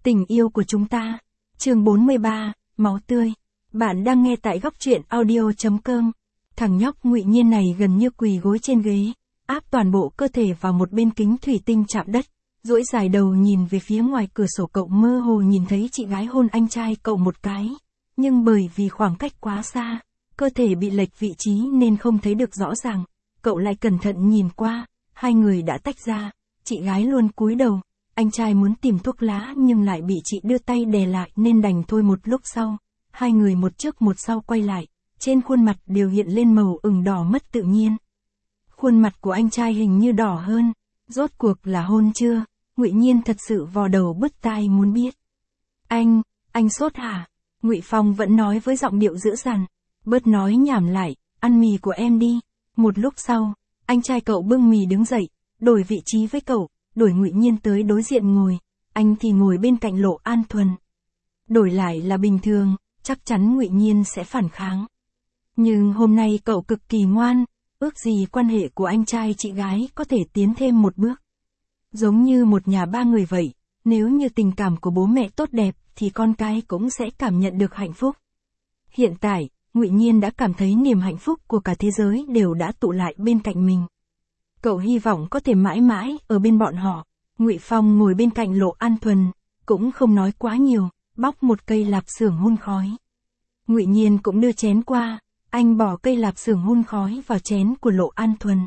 Tình yêu của chúng ta. Chương 43, máu tươi. Bạn đang nghe tại góc truyện audio.com. Thằng nhóc Ngụy Nhiên này gần như quỳ gối trên ghế, áp toàn bộ cơ thể vào một bên kính thủy tinh chạm đất, duỗi dài đầu nhìn về phía ngoài cửa sổ. Cậu mơ hồ nhìn thấy chị gái hôn anh trai cậu một cái, nhưng bởi vì khoảng cách quá xa, cơ thể bị lệch vị trí nên không thấy được rõ ràng. Cậu lại cẩn thận nhìn qua, hai người đã tách ra, chị gái luôn cúi đầu. Anh trai muốn tìm thuốc lá nhưng lại bị chị đưa tay đè lại nên đành thôi. Một lúc sau, hai người một trước một sau quay lại, trên khuôn mặt đều hiện lên màu ửng đỏ mất tự nhiên. Khuôn mặt của anh trai hình như đỏ hơn, rốt cuộc là hôn chưa? Ngụy Nhiên thật sự vò đầu bứt tai muốn biết. Anh sốt hả? Ngụy Phong vẫn nói với giọng điệu dữ dằn. Bớt nói nhảm lại, ăn mì của em đi. Một lúc sau, anh trai cậu bưng mì đứng dậy, đổi vị trí với cậu. Đổi Ngụy Nhiên tới đối diện ngồi, anh thì ngồi bên cạnh Lộ An Thuần. Đổi lại là bình thường, chắc chắn Ngụy Nhiên sẽ phản kháng. Nhưng hôm nay cậu cực kỳ ngoan, ước gì quan hệ của anh trai chị gái có thể tiến thêm một bước. Giống như một nhà ba người vậy, nếu như tình cảm của bố mẹ tốt đẹp thì con cái cũng sẽ cảm nhận được hạnh phúc. Hiện tại, Ngụy Nhiên đã cảm thấy niềm hạnh phúc của cả thế giới đều đã tụ lại bên cạnh mình. Cậu hy vọng có thể mãi mãi ở bên bọn họ. Ngụy Phong ngồi bên cạnh Lộ An Thuần, cũng không nói quá nhiều, bóc một cây lạp xưởng hun khói. Ngụy Nhiên cũng đưa chén qua, anh bỏ cây lạp xưởng hun khói vào chén của Lộ An Thuần.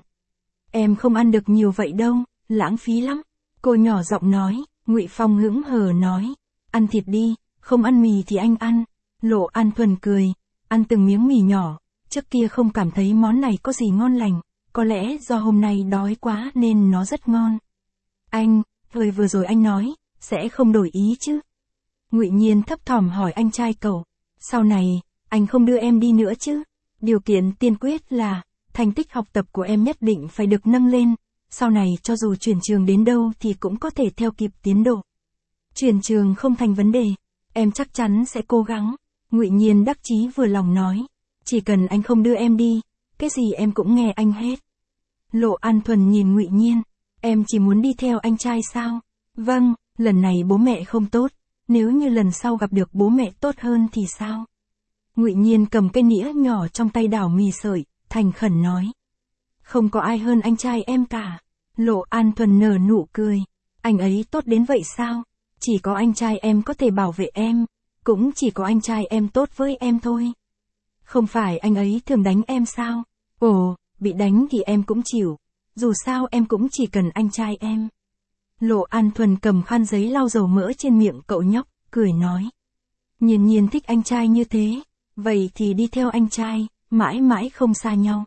Em không ăn được nhiều vậy đâu, lãng phí lắm. Cô nhỏ giọng nói. Ngụy Phong hững hờ nói, ăn thịt đi, không ăn mì thì anh ăn. Lộ An Thuần cười, ăn từng miếng mì nhỏ, trước kia không cảm thấy món này có gì ngon lành. Có lẽ do hôm nay đói quá nên nó rất ngon. Anh, thời vừa rồi anh nói, sẽ không đổi ý chứ? Ngụy Nhiên thấp thỏm hỏi anh trai cậu. Sau này, anh không đưa em đi nữa chứ? Điều kiện tiên quyết là, thành tích học tập của em nhất định phải được nâng lên. Sau này cho dù chuyển trường đến đâu thì cũng có thể theo kịp tiến độ. Chuyển trường không thành vấn đề, em chắc chắn sẽ cố gắng. Ngụy Nhiên đắc chí vừa lòng nói. Chỉ cần anh không đưa em đi, cái gì em cũng nghe anh hết. Lộ An Thuần nhìn Ngụy Nhiên, em chỉ muốn đi theo anh trai sao? Vâng, lần này bố mẹ không tốt, nếu như lần sau gặp được bố mẹ tốt hơn thì sao? Ngụy Nhiên cầm cây nĩa nhỏ trong tay đảo mì sợi, thành khẩn nói. Không có ai hơn anh trai em cả. Lộ An Thuần nở nụ cười. Anh ấy tốt đến vậy sao? Chỉ có anh trai em có thể bảo vệ em, cũng chỉ có anh trai em tốt với em thôi. Không phải anh ấy thường đánh em sao? Ồ, bị đánh thì em cũng chịu, dù sao em cũng chỉ cần anh trai em. Lộ An Thuần cầm khăn giấy lau dầu mỡ trên miệng cậu nhóc, cười nói. Nhiên Nhiên thích anh trai như thế, vậy thì đi theo anh trai, mãi mãi không xa nhau.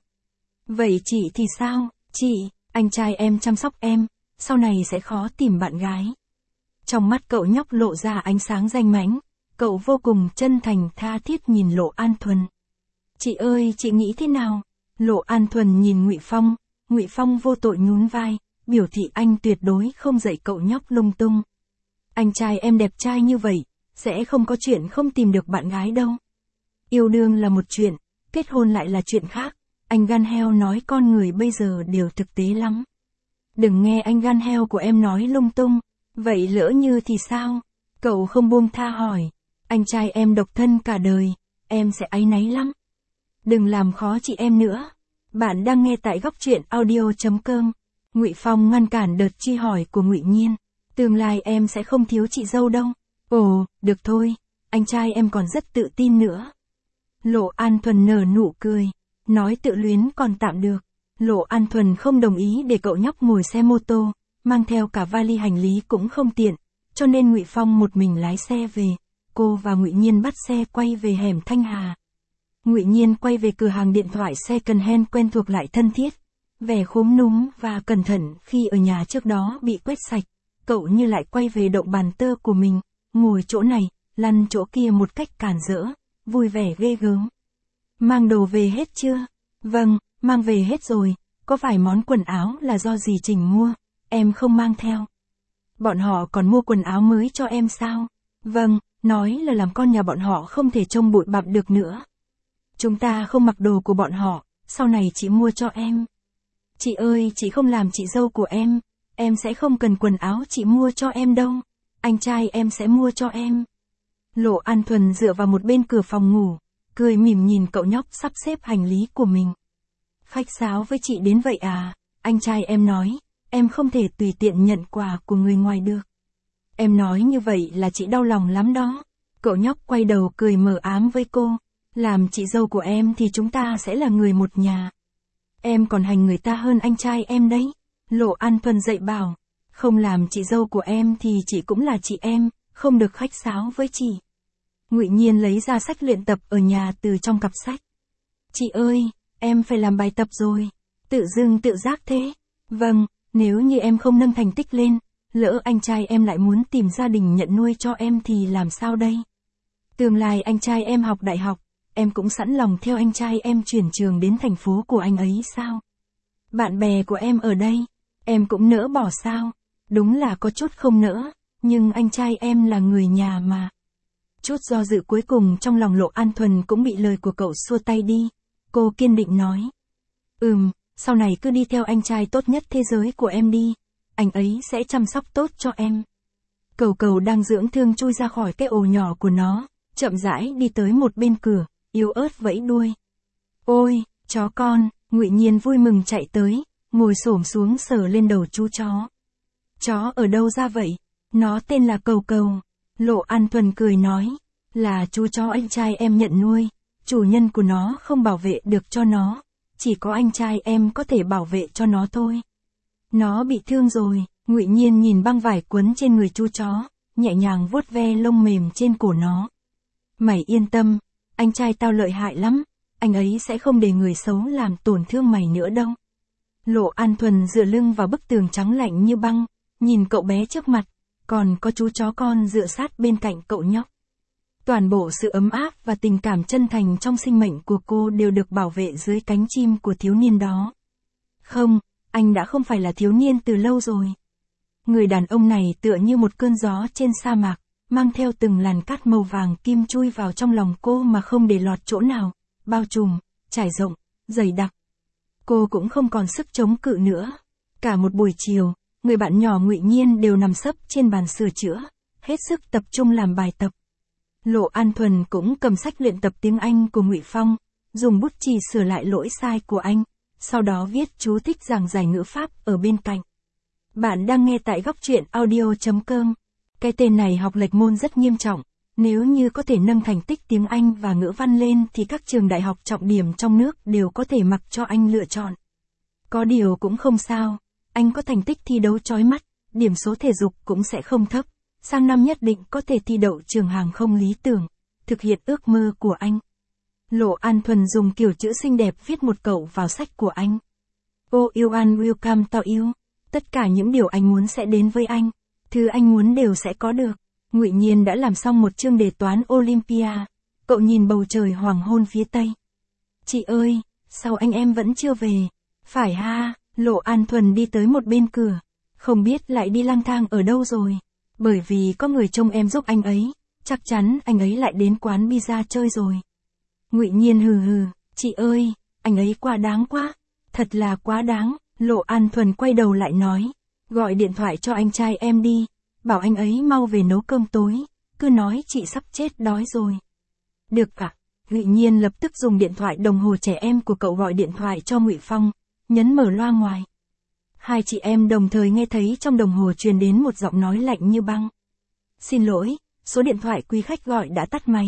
Vậy chị thì sao? Chị, anh trai em chăm sóc em, sau này sẽ khó tìm bạn gái. Trong mắt cậu nhóc lộ ra ánh sáng danh mãnh, cậu vô cùng chân thành tha thiết nhìn Lộ An Thuần. Chị ơi, chị nghĩ thế nào? Lộ An Thuần nhìn Ngụy Phong, Ngụy Phong vô tội nhún vai, biểu thị anh tuyệt đối không dạy cậu nhóc lung tung. Anh trai em đẹp trai như vậy, sẽ không có chuyện không tìm được bạn gái đâu. Yêu đương là một chuyện, kết hôn lại là chuyện khác. Anh gan heo nói con người bây giờ đều thực tế lắm. Đừng nghe anh gan heo của em nói lung tung, vậy lỡ như thì sao? Cậu không buông tha hỏi, anh trai em độc thân cả đời, em sẽ áy náy lắm. Đừng làm khó chị em nữa. Bạn đang nghe tại góc truyện audio.com. Ngụy Phong ngăn cản đợt truy hỏi của Ngụy Nhiên. Tương lai em sẽ không thiếu chị dâu đâu. Ồ, được thôi, anh trai em còn rất tự tin nữa. Lộ An Thuần nở nụ cười, nói tự luyến còn tạm được. Lộ An Thuần không đồng ý để cậu nhóc ngồi xe mô tô, mang theo cả vali hành lý cũng không tiện, cho nên Ngụy Phong một mình lái xe về. Cô và Ngụy Nhiên bắt xe quay về hẻm Thanh Hà. Ngụy Nhiên quay về cửa hàng điện thoại second hand quen thuộc lại thân thiết, vẻ khúm núm và cẩn thận khi ở nhà trước đó bị quét sạch, cậu như lại quay về động bàn tơ của mình, ngồi chỗ này, lăn chỗ kia một cách càn rỡ, vui vẻ ghê gớm. Mang đồ về hết chưa? Vâng, mang về hết rồi, có vài món quần áo là do dì Trình mua, em không mang theo. Bọn họ còn mua quần áo mới cho em sao? Vâng, nói là làm con nhà bọn họ không thể trông bụi bặm được nữa. Chúng ta không mặc đồ của bọn họ, sau này chị mua cho em. Chị ơi, chị không làm chị dâu của em sẽ không cần quần áo chị mua cho em đâu. anh trai em sẽ mua cho em. Lộ An Thuần dựa vào một bên cửa phòng ngủ, cười mỉm nhìn cậu nhóc sắp xếp hành lý của mình. Khách sáo với chị đến vậy à? Anh trai em nói, em không thể tùy tiện nhận quà của người ngoài được. Em nói như vậy là chị đau lòng lắm đó. Cậu nhóc quay đầu cười mờ ám với cô. Làm chị dâu của em thì chúng ta sẽ là người một nhà. Em còn hành người ta hơn anh trai em đấy. Lộ An Thuần dạy bảo. Không làm chị dâu của em thì chị cũng là chị em, không được khách sáo với chị. Ngụy Nhiên lấy ra sách luyện tập ở nhà từ trong cặp sách. Chị ơi, em phải làm bài tập rồi. Tự dưng tự giác thế. Vâng, nếu như em không nâng thành tích lên, lỡ anh trai em lại muốn tìm gia đình nhận nuôi cho em thì làm sao đây? Tương lai anh trai em học đại học, em cũng sẵn lòng theo anh trai em chuyển trường đến thành phố của anh ấy sao? Bạn bè của em ở đây, em cũng nỡ bỏ sao? Đúng là có chút không nỡ, nhưng anh trai em là người nhà mà. Chút do dự cuối cùng trong lòng Lộ An Thuần cũng bị lời của cậu xua tay đi. Cô kiên định nói. Sau này cứ đi theo anh trai tốt nhất thế giới của em đi. Anh ấy sẽ chăm sóc tốt cho em. Cẩu cẩu đang dưỡng thương chui ra khỏi cái ổ nhỏ của nó, chậm rãi đi tới một bên cửa, yếu ớt vẫy đuôi. Ôi, chó con, Ngụy Nhiên vui mừng chạy tới, ngồi xổm xuống sờ lên đầu chú chó. Chó ở đâu ra vậy? Nó tên là Cẩu Cẩu. Lộ An Thuần cười nói, là chú chó anh trai em nhận nuôi, chủ nhân của nó không bảo vệ được cho nó, chỉ có anh trai em có thể bảo vệ cho nó thôi. Nó bị thương rồi. Ngụy Nhiên nhìn băng vải quấn trên người chú chó, nhẹ nhàng vuốt ve lông mềm trên cổ nó. Mày yên tâm, anh trai tao lợi hại lắm, anh ấy sẽ không để người xấu làm tổn thương mày nữa đâu. Lộ An Thuần dựa lưng vào bức tường trắng lạnh như băng, nhìn cậu bé trước mặt, còn có chú chó con dựa sát bên cạnh cậu nhóc. Toàn bộ sự ấm áp và tình cảm chân thành trong sinh mệnh của cô đều được bảo vệ dưới cánh chim của thiếu niên đó. Không, anh đã không phải là thiếu niên từ lâu rồi. Người đàn ông này tựa như một cơn gió trên sa mạc, mang theo từng làn cát màu vàng kim chui vào trong lòng cô mà không để lọt chỗ nào, bao trùm, trải rộng, dày đặc. Cô cũng không còn sức chống cự nữa. Cả một buổi chiều, người bạn nhỏ Ngụy Nhiên đều nằm sấp trên bàn sửa chữa, hết sức tập trung làm bài tập. Lộ An Thuần cũng cầm sách luyện tập tiếng Anh của Ngụy Phong, dùng bút chì sửa lại lỗi sai của anh, sau đó viết chú thích giảng giải ngữ pháp ở bên cạnh. Bạn đang nghe tại góc truyện audio.com. Cái tên này học lệch môn rất nghiêm trọng, nếu như có thể nâng thành tích tiếng Anh và ngữ văn lên thì các trường đại học trọng điểm trong nước đều có thể mặc cho anh lựa chọn. Có điều cũng không sao, anh có thành tích thi đấu chói mắt, điểm số thể dục cũng sẽ không thấp, sang năm nhất định có thể thi đậu trường hàng không lý tưởng, thực hiện ước mơ của anh. Lộ An Thuần dùng kiểu chữ xinh đẹp viết một câu vào sách của anh. Oh you and will come to you. Tất cả những điều anh muốn sẽ đến với anh. Thứ anh muốn đều sẽ có được. Ngụy Nhiên đã làm xong một chương đề toán Olympia. Cậu nhìn bầu trời hoàng hôn phía tây. Chị ơi, sao anh em vẫn chưa về? Phải ha, Lộ An Thuần đi tới một bên cửa. Không biết lại đi lang thang ở đâu rồi. Bởi vì có người trông em giúp anh ấy. Chắc chắn anh ấy lại đến quán pizza chơi rồi. Ngụy Nhiên hừ hừ, chị ơi, anh ấy quá đáng quá. Thật là quá đáng. Lộ An Thuần quay đầu lại nói, gọi điện thoại cho anh trai em đi, bảo anh ấy mau về nấu cơm tối, cứ nói chị sắp chết đói rồi. Được ạ. Ngụy Nhiên lập tức dùng điện thoại đồng hồ trẻ em của cậu gọi điện thoại cho Ngụy Phong, nhấn mở loa ngoài. Hai chị em đồng thời nghe thấy trong đồng hồ truyền đến một giọng nói lạnh như băng. Xin lỗi, số điện thoại quý khách gọi đã tắt máy.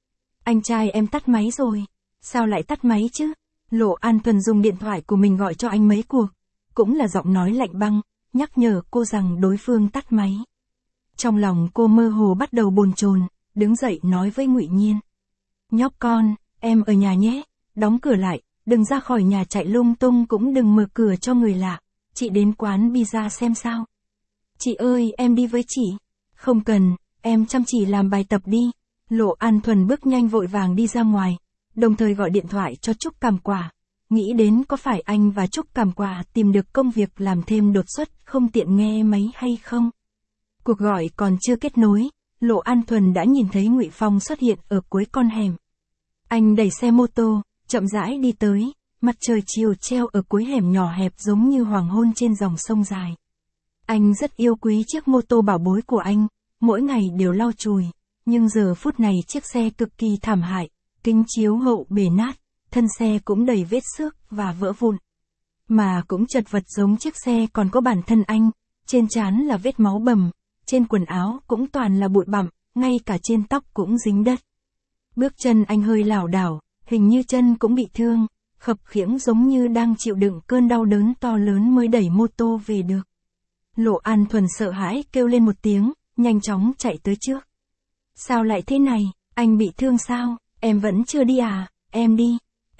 Anh trai em tắt máy rồi. Sao lại tắt máy chứ? Lộ An Thuần dùng điện thoại của mình gọi cho anh mấy cuộc. Cũng là giọng nói lạnh băng, nhắc nhở cô rằng đối phương tắt máy. Trong lòng cô mơ hồ bắt đầu bồn chồn, đứng dậy nói với Ngụy Nhiên. Nhóc con, em ở nhà nhé, đóng cửa lại, đừng ra khỏi nhà chạy lung tung cũng đừng mở cửa cho người lạ, chị đến quán pizza xem sao. Chị ơi, em đi với chị. Không cần, em chăm chỉ làm bài tập đi. Lộ An Thuần bước nhanh vội vàng đi ra ngoài, đồng thời gọi điện thoại cho Trúc Cằm Quả. Nghĩ đến có phải anh và Trúc Cằm Quả tìm được công việc làm thêm đột xuất không tiện nghe máy hay không? Cuộc gọi còn chưa kết nối, Lộ An Thuần đã nhìn thấy Ngụy Phong xuất hiện ở cuối con hẻm. Anh đẩy xe mô tô, chậm rãi đi tới, mặt trời chiều treo ở cuối hẻm nhỏ hẹp giống như hoàng hôn trên dòng sông dài. Anh rất yêu quý chiếc mô tô bảo bối của anh, mỗi ngày đều lau chùi, nhưng giờ phút này chiếc xe cực kỳ thảm hại, kính chiếu hậu bể nát, thân xe cũng đầy vết xước và vỡ vụn. Mà cũng chật vật giống chiếc xe còn có bản thân anh, trên trán là vết máu bầm, trên quần áo cũng toàn là bụi bặm, ngay cả trên tóc cũng dính đất. Bước chân anh hơi lảo đảo, hình như chân cũng bị thương, khập khiễng giống như đang chịu đựng cơn đau đớn to lớn mới đẩy mô tô về được. Lộ An Thuần sợ hãi kêu lên một tiếng, nhanh chóng chạy tới trước. Sao lại thế này, anh bị thương sao, em vẫn chưa đi à, em đi,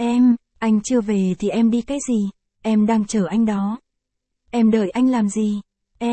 anh chưa về thì em đi cái gì, em đang chờ anh đó. Em đợi anh làm gì,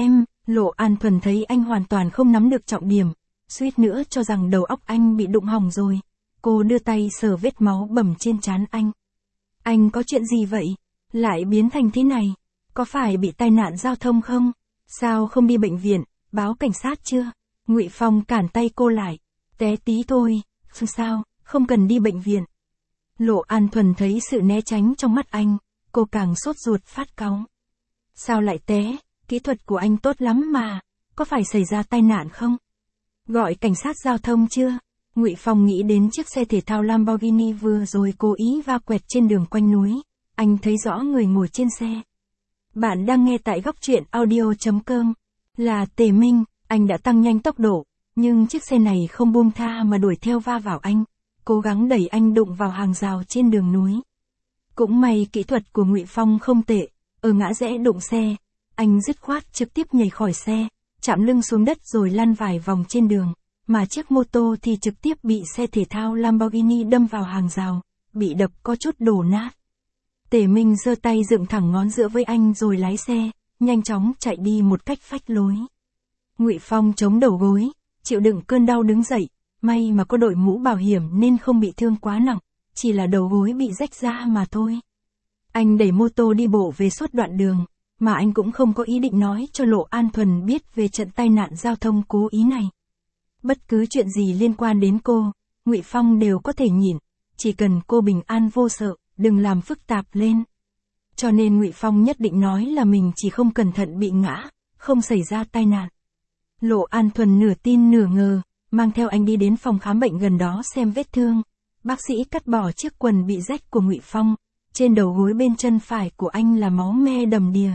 Lộ An Thuần thấy anh hoàn toàn không nắm được trọng điểm, suýt nữa cho rằng đầu óc anh bị đụng hỏng rồi. Cô đưa tay sờ vết máu bầm trên trán anh. Anh có chuyện gì vậy? Lại biến thành thế này? Có phải bị tai nạn giao thông không? Sao không đi bệnh viện, báo cảnh sát chưa? Ngụy Phong cản tay cô lại. Té tí thôi, sao, không cần đi bệnh viện. Lộ An Thuần thấy sự né tránh trong mắt anh, cô càng sốt ruột phát cáu. Sao lại té? Kỹ thuật của anh tốt lắm mà, có phải xảy ra tai nạn không? Gọi cảnh sát giao thông chưa? Ngụy Phong nghĩ đến chiếc xe thể thao Lamborghini vừa rồi cố ý va quẹt trên đường quanh núi. Anh thấy rõ người ngồi trên xe. Bạn đang nghe tại góc truyện audio.com. Là Tề Minh, anh đã tăng nhanh tốc độ, nhưng chiếc xe này không buông tha mà đuổi theo va vào anh, cố gắng đẩy anh đụng vào hàng rào trên đường núi. Cũng may kỹ thuật của Ngụy Phong không tệ, ở ngã rẽ đụng xe, anh dứt khoát trực tiếp nhảy khỏi xe, chạm lưng xuống đất rồi lăn vài vòng trên đường, mà chiếc mô tô thì trực tiếp bị xe thể thao Lamborghini đâm vào hàng rào, bị đập có chút đổ nát. Tề Minh giơ tay dựng thẳng ngón giữa với anh rồi lái xe, nhanh chóng chạy đi một cách phách lối. Ngụy Phong chống đầu gối, chịu đựng cơn đau đứng dậy, may mà có đội mũ bảo hiểm nên không bị thương quá nặng, chỉ là đầu gối bị rách ra mà thôi. Anh đẩy mô tô đi bộ về suốt đoạn đường, mà anh cũng không có ý định nói cho Lộ An Thuần biết về trận tai nạn giao thông cố ý này. Bất cứ chuyện gì liên quan đến cô, Ngụy Phong đều có thể nhịn, chỉ cần cô bình an vô sợ, đừng làm phức tạp lên. Cho nên Ngụy Phong nhất định nói là mình chỉ không cẩn thận bị ngã, không xảy ra tai nạn. Lộ An Thuần nửa tin nửa ngờ, mang theo anh đi đến phòng khám bệnh gần đó xem vết thương. Bác sĩ cắt bỏ chiếc quần bị rách của Ngụy Phong, trên đầu gối bên chân phải của anh là máu me đầm đìa.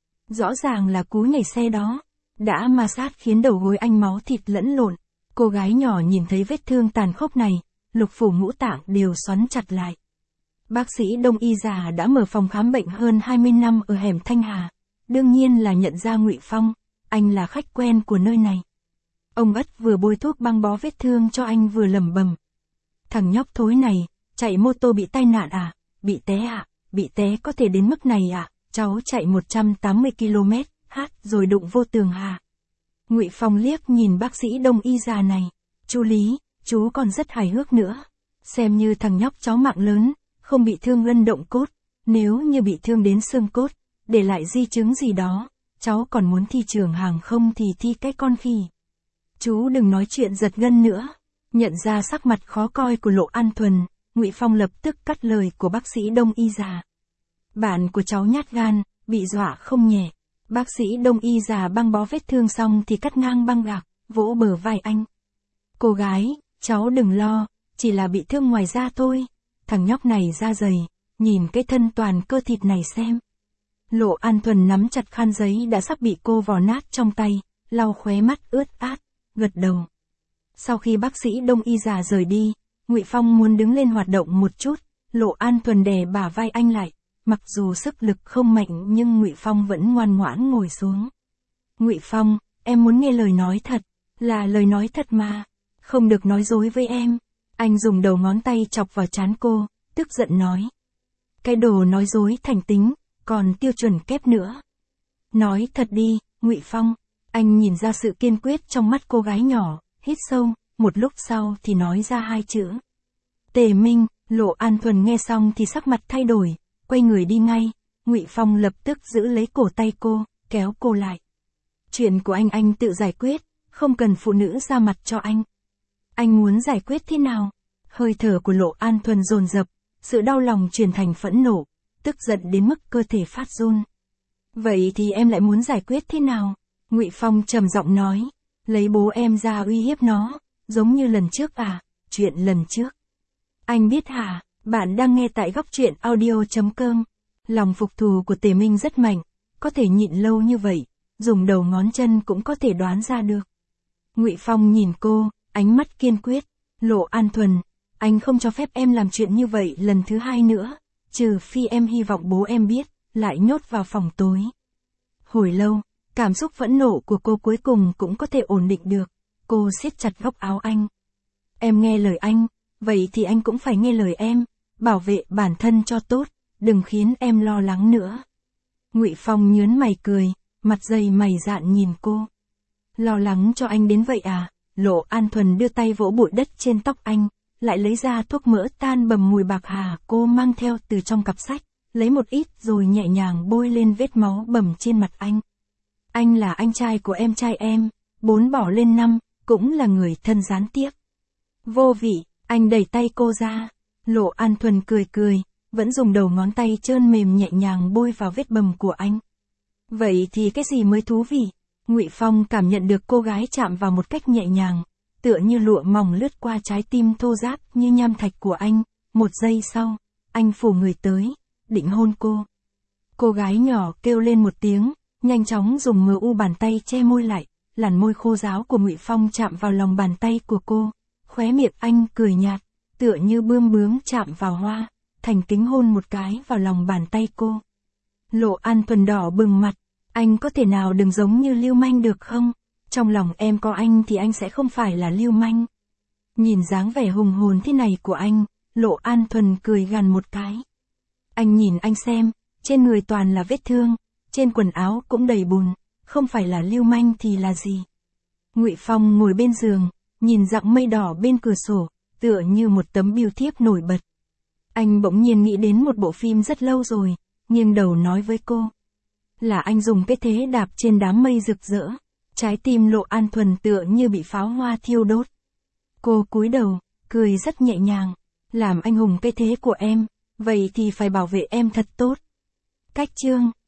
Rõ ràng là cú nhảy xe đó, đã ma sát khiến đầu gối anh máu thịt lẫn lộn. Cô gái nhỏ nhìn thấy vết thương tàn khốc này, lục phủ ngũ tạng đều xoắn chặt lại. Bác sĩ Đông y già đã mở phòng khám bệnh hơn 20 năm ở hẻm Thanh Hà, đương nhiên là nhận ra Ngụy Phong, anh là khách quen của nơi này. Ông Ất vừa bôi thuốc băng bó vết thương cho anh vừa lẩm bẩm. Thằng nhóc thối này, chạy mô tô bị tai nạn à, bị té à, bị té có thể đến mức này à, cháu chạy 180 km/h rồi đụng vô tường hà. Ngụy Phong liếc nhìn bác sĩ Đông y già này, chú Lý, chú còn rất hài hước nữa. Xem như thằng nhóc cháu mạng lớn, không bị thương gân động cốt, nếu như bị thương đến xương cốt, để lại di chứng gì đó, cháu còn muốn thi trường hàng không thì thi cái con khỉ. Chú đừng nói chuyện giật gân nữa. Nhận ra sắc mặt khó coi của Lộ An Thuần, Ngụy Phong lập tức cắt lời của bác sĩ Đông y già. Bạn của cháu nhát gan, bị dọa không nhẹ. Bác sĩ Đông y già băng bó vết thương xong thì cắt ngang băng gạc, vỗ bờ vai anh. Cô gái, cháu đừng lo, chỉ là bị thương ngoài da thôi. Thằng nhóc này da dày, nhìn cái thân toàn cơ thịt này xem. Lộ An Thuần nắm chặt khăn giấy đã sắp bị cô vò nát trong tay, lau khóe mắt ướt át, gật đầu. Sau khi bác sĩ Đông y già rời đi, Ngụy Phong muốn đứng lên hoạt động một chút, Lộ An Thuần đè bả vai anh lại, mặc dù sức lực không mạnh nhưng Ngụy Phong vẫn ngoan ngoãn ngồi xuống. Ngụy Phong, em muốn nghe lời nói thật, là lời nói thật mà, không được nói dối với em. Anh dùng đầu ngón tay chọc vào trán cô, tức giận nói. Cái đồ nói dối thành tính, còn tiêu chuẩn kép nữa. Nói thật đi, Ngụy Phong. Anh nhìn ra sự kiên quyết trong mắt cô gái nhỏ, hít sâu, một lúc sau thì nói ra hai chữ. Tề Minh. Lộ An Thuần nghe xong thì sắc mặt thay đổi, quay người đi ngay. Ngụy Phong lập tức giữ lấy cổ tay cô, kéo cô lại. Chuyện của anh tự giải quyết, không cần phụ nữ ra mặt cho anh. Anh muốn giải quyết thế nào? Hơi thở của Lộ An Thuần dồn dập, sự đau lòng chuyển thành phẫn nộ, tức giận đến mức cơ thể phát run. Vậy thì em lại muốn giải quyết thế nào? Ngụy Phong trầm giọng nói. Lấy bố em ra uy hiếp nó, giống như lần trước à, chuyện lần trước. Anh biết hả, bạn đang nghe tại góc truyện audio.com. Lòng phục thù của Tề Minh rất mạnh, có thể nhịn lâu như vậy, dùng đầu ngón chân cũng có thể đoán ra được. Ngụy Phong nhìn cô, ánh mắt kiên quyết, Lộ An Thuần, anh không cho phép em làm chuyện như vậy lần thứ hai nữa, trừ phi em hy vọng bố em biết, lại nhốt vào phòng tối. Hồi lâu, cảm xúc phẫn nộ của cô cuối cùng cũng có thể ổn định được, cô siết chặt góc áo anh. Em nghe lời anh, vậy thì anh cũng phải nghe lời em, bảo vệ bản thân cho tốt, đừng khiến em lo lắng nữa. Ngụy Phong nhớn mày cười, mặt dày mày dạn nhìn cô. Lo lắng cho anh đến vậy à? Lộ An Thuần đưa tay vỗ bụi đất trên tóc anh, lại lấy ra thuốc mỡ tan bầm mùi bạc hà cô mang theo từ trong cặp sách, lấy một ít rồi nhẹ nhàng bôi lên vết máu bầm trên mặt anh. Anh là anh trai của em trai em, 4 bỏ lên 5, cũng là người thân gián tiếp. Vô vị, anh đẩy tay cô ra. Lộ An Thuần cười cười, vẫn dùng đầu ngón tay trơn mềm nhẹ nhàng bôi vào vết bầm của anh. Vậy thì cái gì mới thú vị? Ngụy Phong cảm nhận được cô gái chạm vào một cách nhẹ nhàng, tựa như lụa mỏng lướt qua trái tim thô ráp như nham thạch của anh. Một giây sau, anh phủ người tới, định hôn cô. Cô gái nhỏ kêu lên một tiếng, nhanh chóng dùng mu bàn tay che môi lại, làn môi khô ráo của Ngụy Phong chạm vào lòng bàn tay của cô, khóe miệng anh cười nhạt, tựa như bươm bướm chạm vào hoa, thành kính hôn một cái vào lòng bàn tay cô. Lộ An Thuần đỏ bừng mặt, anh có thể nào đừng giống như lưu manh được không? Trong lòng em có anh thì anh sẽ không phải là lưu manh. Nhìn dáng vẻ hùng hồn thế này của anh, Lộ An Thuần cười gằn một cái. Anh nhìn anh xem, trên người toàn là vết thương, trên quần áo cũng đầy bùn, không phải là lưu manh thì là gì? Ngụy Phong ngồi bên giường, nhìn dặng mây đỏ bên cửa sổ, tựa như một tấm bưu thiếp nổi bật. Anh bỗng nhiên nghĩ đến một bộ phim rất lâu rồi, nghiêng đầu nói với cô. Là anh dùng cái thế đạp trên đám mây rực rỡ, trái tim Lộ An Thuần tựa như bị pháo hoa thiêu đốt. Cô cúi đầu, cười rất nhẹ nhàng, làm anh hùng cái thế của em, vậy thì phải bảo vệ em thật tốt. Cách chương